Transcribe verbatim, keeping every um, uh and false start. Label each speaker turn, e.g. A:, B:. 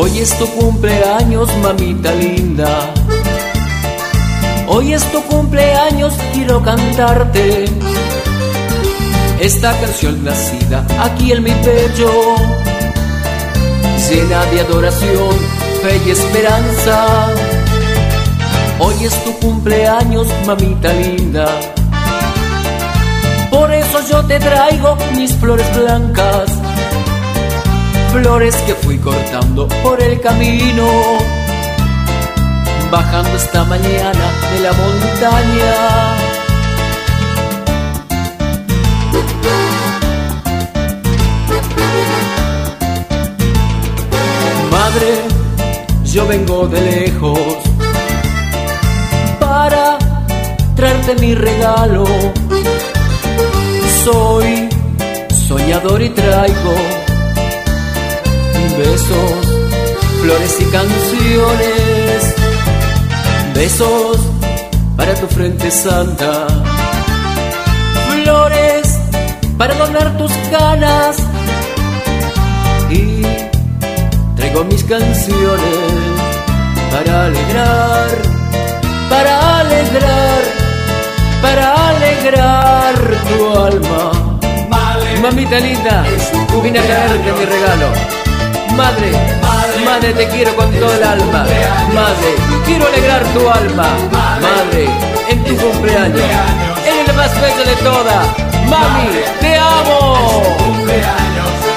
A: Hoy es tu cumpleaños, mamita linda. Hoy es tu cumpleaños, quiero cantarte esta canción nacida aquí en mi pecho, llena de adoración, fe y esperanza. Hoy es tu cumpleaños, mamita linda. Por eso yo te traigo mis flores blancas, flores que fui cortando por el camino, bajando esta mañana de la montaña. Madre, yo vengo de lejos para traerte mi regalo. Soy soñador y traigo besos, flores y canciones. Besos para tu frente santa, flores para adornar tus canas, y traigo mis canciones para alegrar, para alegrar, para alegrar tu alma. Mamita linda, vine a traerte mi regalo. Madre, madre, madre, te quiero con todo el alma. Madre, quiero alegrar tu alma. Madre, en tu cumpleaños, eres la más bella de todas. Mami, te amo.